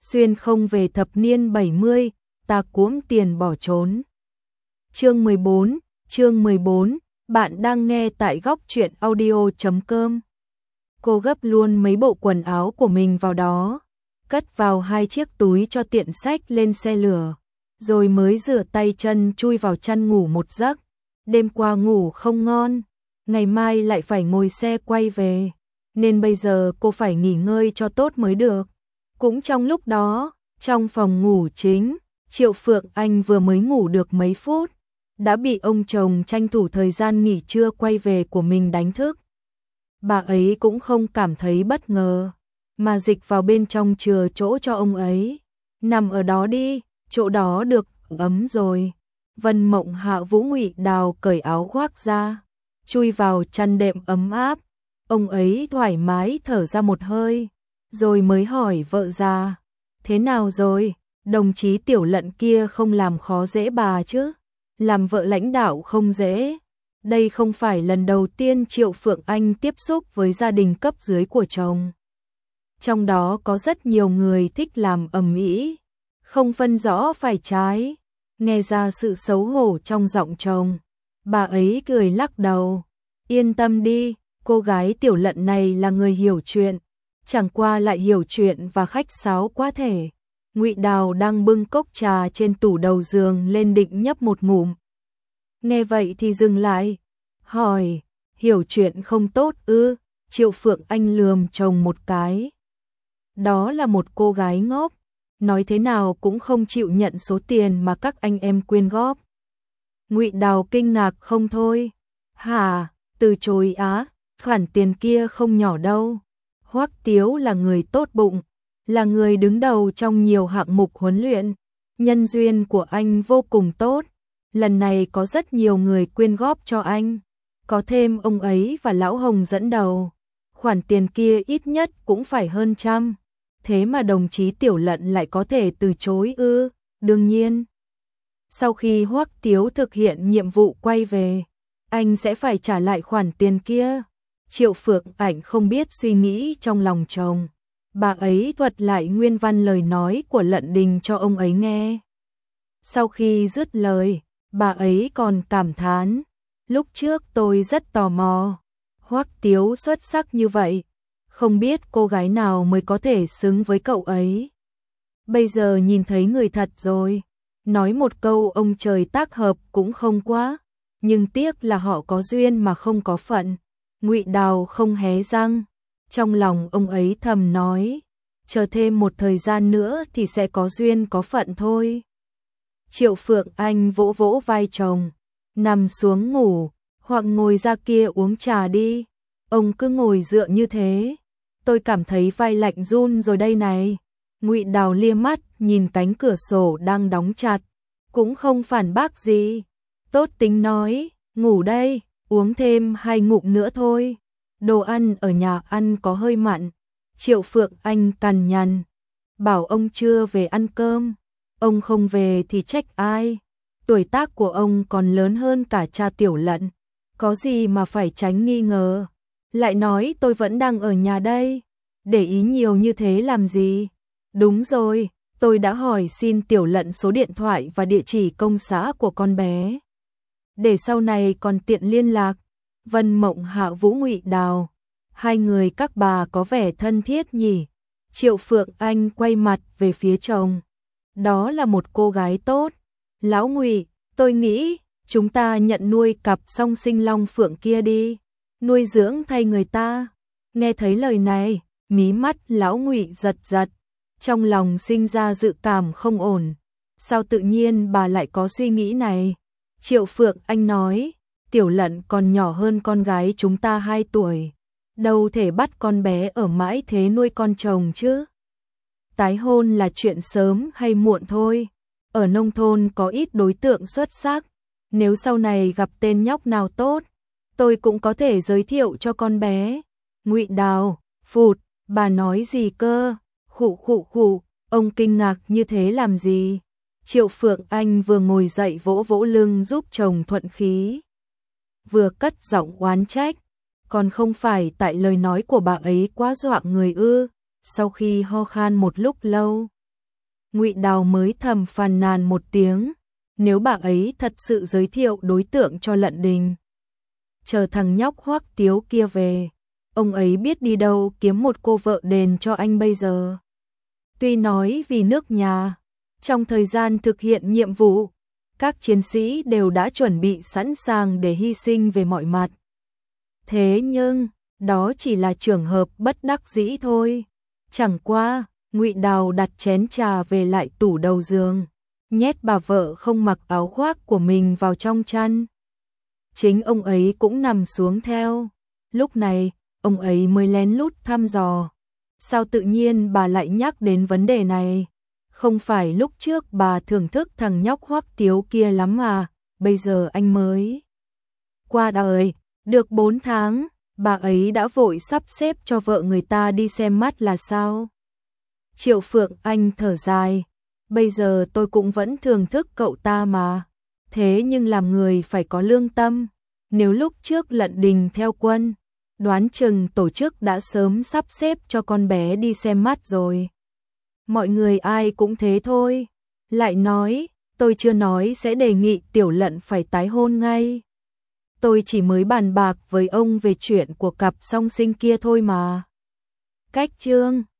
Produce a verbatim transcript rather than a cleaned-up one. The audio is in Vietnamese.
xuyên không về thập niên bảy mươi, ta cuỗm tiền bỏ trốn. Chương mười bốn, chương mười bốn, bạn đang nghe tại góc truyện audio chấm com. Cô gấp luôn mấy bộ quần áo của mình vào đó, cất vào hai chiếc túi cho tiện xách lên xe lửa, rồi mới rửa tay chân chui vào chăn ngủ một giấc. Đêm qua ngủ không ngon, ngày mai lại phải ngồi xe quay về, nên bây giờ cô phải nghỉ ngơi cho tốt mới được. Cũng trong lúc đó, trong phòng ngủ chính, Triệu Phượng Anh vừa mới ngủ được mấy phút, đã bị ông chồng tranh thủ thời gian nghỉ trưa quay về của mình đánh thức. Bà ấy cũng không cảm thấy bất ngờ, mà dịch vào bên trong chừa chỗ cho ông ấy. Nằm ở đó đi, chỗ đó được ấm rồi. Vân Mộng Hạ Vũ Ngụy Đào cởi áo khoác ra, chui vào chăn đệm ấm áp. Ông ấy thoải mái thở ra một hơi, rồi mới hỏi vợ già, thế nào rồi, đồng chí Tiểu Lận kia không làm khó dễ bà chứ? Làm vợ lãnh đạo không dễ. Đây không phải lần đầu tiên Triệu Phượng Anh tiếp xúc với gia đình cấp dưới của chồng. Trong đó có rất nhiều người thích làm ầm ĩ, không phân rõ phải trái. Nghe ra sự xấu hổ trong giọng chồng, bà ấy cười lắc đầu. Yên tâm đi, cô gái Tiểu Lận này là người hiểu chuyện, chẳng qua lại hiểu chuyện và khách sáo quá thể. Ngụy Đào đang bưng cốc trà trên tủ đầu giường lên định nhấp một ngụm. Nghe vậy thì dừng lại, hỏi, hiểu chuyện không tốt ư? Triệu Phượng Anh lườm chồng một cái. Đó là một cô gái ngốc, nói thế nào cũng không chịu nhận số tiền mà các anh em quyên góp. Ngụy Đào kinh ngạc không thôi. Hả, từ chối á, khoản tiền kia không nhỏ đâu. Hoắc Tiếu là người tốt bụng, là người đứng đầu trong nhiều hạng mục huấn luyện. Nhân duyên của anh vô cùng tốt. Lần này có rất nhiều người quyên góp cho anh, có thêm ông ấy và Lão Hồng dẫn đầu. Khoản tiền kia ít nhất cũng phải hơn trăm. Thế mà đồng chí Tiểu Lận lại có thể từ chối ư? Đương nhiên. Sau khi Hoắc Tiếu thực hiện nhiệm vụ quay về, anh sẽ phải trả lại khoản tiền kia. Triệu Phượng Ảnh không biết suy nghĩ trong lòng chồng. Bà ấy thuật lại nguyên văn lời nói của Lận Đình cho ông ấy nghe. Sau khi dứt lời, bà ấy còn cảm thán, lúc trước tôi rất tò mò, Hoắc Tiếu xuất sắc như vậy, không biết cô gái nào mới có thể xứng với cậu ấy. Bây giờ nhìn thấy người thật rồi, nói một câu ông trời tác hợp cũng không quá, nhưng tiếc là họ có duyên mà không có phận. Ngụy Đào không hé răng, trong lòng ông ấy thầm nói, chờ thêm một thời gian nữa thì sẽ có duyên có phận thôi. Triệu Phượng Anh vỗ vỗ vai chồng, nằm xuống ngủ, hoặc ngồi ra kia uống trà đi. Ông cứ ngồi dựa như thế, tôi cảm thấy vai lạnh run rồi đây này. Ngụy Đào lia mắt nhìn cánh cửa sổ đang đóng chặt, cũng không phản bác gì. Tốt tính nói, ngủ đây, uống thêm hai ngụm nữa thôi. Đồ ăn ở nhà ăn có hơi mặn. Triệu Phượng Anh cằn nhằn, bảo ông chưa về ăn cơm. Ông không về thì trách ai? Tuổi tác của ông còn lớn hơn cả cha Tiểu Lận, có gì mà phải tránh nghi ngờ. Lại nói tôi vẫn đang ở nhà đây, để ý nhiều như thế làm gì? Đúng rồi, tôi đã hỏi xin Tiểu Lận số điện thoại và địa chỉ công xã của con bé, để sau này còn tiện liên lạc. Vân Mộng Hạ Vũ Ngụy Đào, hai người các bà có vẻ thân thiết nhỉ? Triệu Phượng Anh quay mặt về phía chồng. Đó là một cô gái tốt. Lão Ngụy, tôi nghĩ chúng ta nhận nuôi cặp song sinh long phượng kia đi, nuôi dưỡng thay người ta. Nghe thấy lời này, mí mắt Lão Ngụy giật giật, trong lòng sinh ra dự cảm không ổn. Sao tự nhiên bà lại có suy nghĩ này? Triệu Phượng Anh nói, Tiểu Lận còn nhỏ hơn con gái chúng ta hai tuổi, đâu thể bắt con bé ở mãi thế nuôi con chồng chứ. Tái hôn là chuyện sớm hay muộn thôi. Ở nông thôn có ít đối tượng xuất sắc, nếu sau này gặp tên nhóc nào tốt, tôi cũng có thể giới thiệu cho con bé. Ngụy Đào, phụt, bà nói gì cơ? Khụ khụ khụ, ông kinh ngạc như thế làm gì? Triệu Phượng Anh vừa ngồi dậy vỗ vỗ lưng giúp chồng thuận khí, vừa cất giọng oán trách, còn không phải tại lời nói của bà ấy quá dọa người ư? Sau khi ho khan một lúc lâu, Ngụy Đào mới thầm phàn nàn một tiếng, nếu bà ấy thật sự giới thiệu đối tượng cho Lận Đình, chờ thằng nhóc Hoắc Tiếu kia về, ông ấy biết đi đâu kiếm một cô vợ đền cho anh bây giờ. Tuy nói vì nước nhà, trong thời gian thực hiện nhiệm vụ, các chiến sĩ đều đã chuẩn bị sẵn sàng để hy sinh về mọi mặt. Thế nhưng, đó chỉ là trường hợp bất đắc dĩ thôi. Chẳng qua, Ngụy Đào đặt chén trà về lại tủ đầu giường, nhét bà vợ không mặc áo khoác của mình vào trong chăn. Chính ông ấy cũng nằm xuống theo. Lúc này, ông ấy mới lén lút thăm dò. Sao tự nhiên bà lại nhắc đến vấn đề này? Không phải lúc trước bà thưởng thức thằng nhóc Hoắc Tiếu kia lắm à, bây giờ anh mới qua đời, được bốn tháng, bà ấy đã vội sắp xếp cho vợ người ta đi xem mắt là sao? Triệu Phượng Anh thở dài, bây giờ tôi cũng vẫn thưởng thức cậu ta mà, thế nhưng làm người phải có lương tâm, nếu lúc trước Lận Đình theo quân, đoán chừng tổ chức đã sớm sắp xếp cho con bé đi xem mắt rồi. Mọi người ai cũng thế thôi. Lại nói, tôi chưa nói sẽ đề nghị Tiểu Lận phải tái hôn ngay. Tôi chỉ mới bàn bạc với ông về chuyện của cặp song sinh kia thôi mà. Cách chương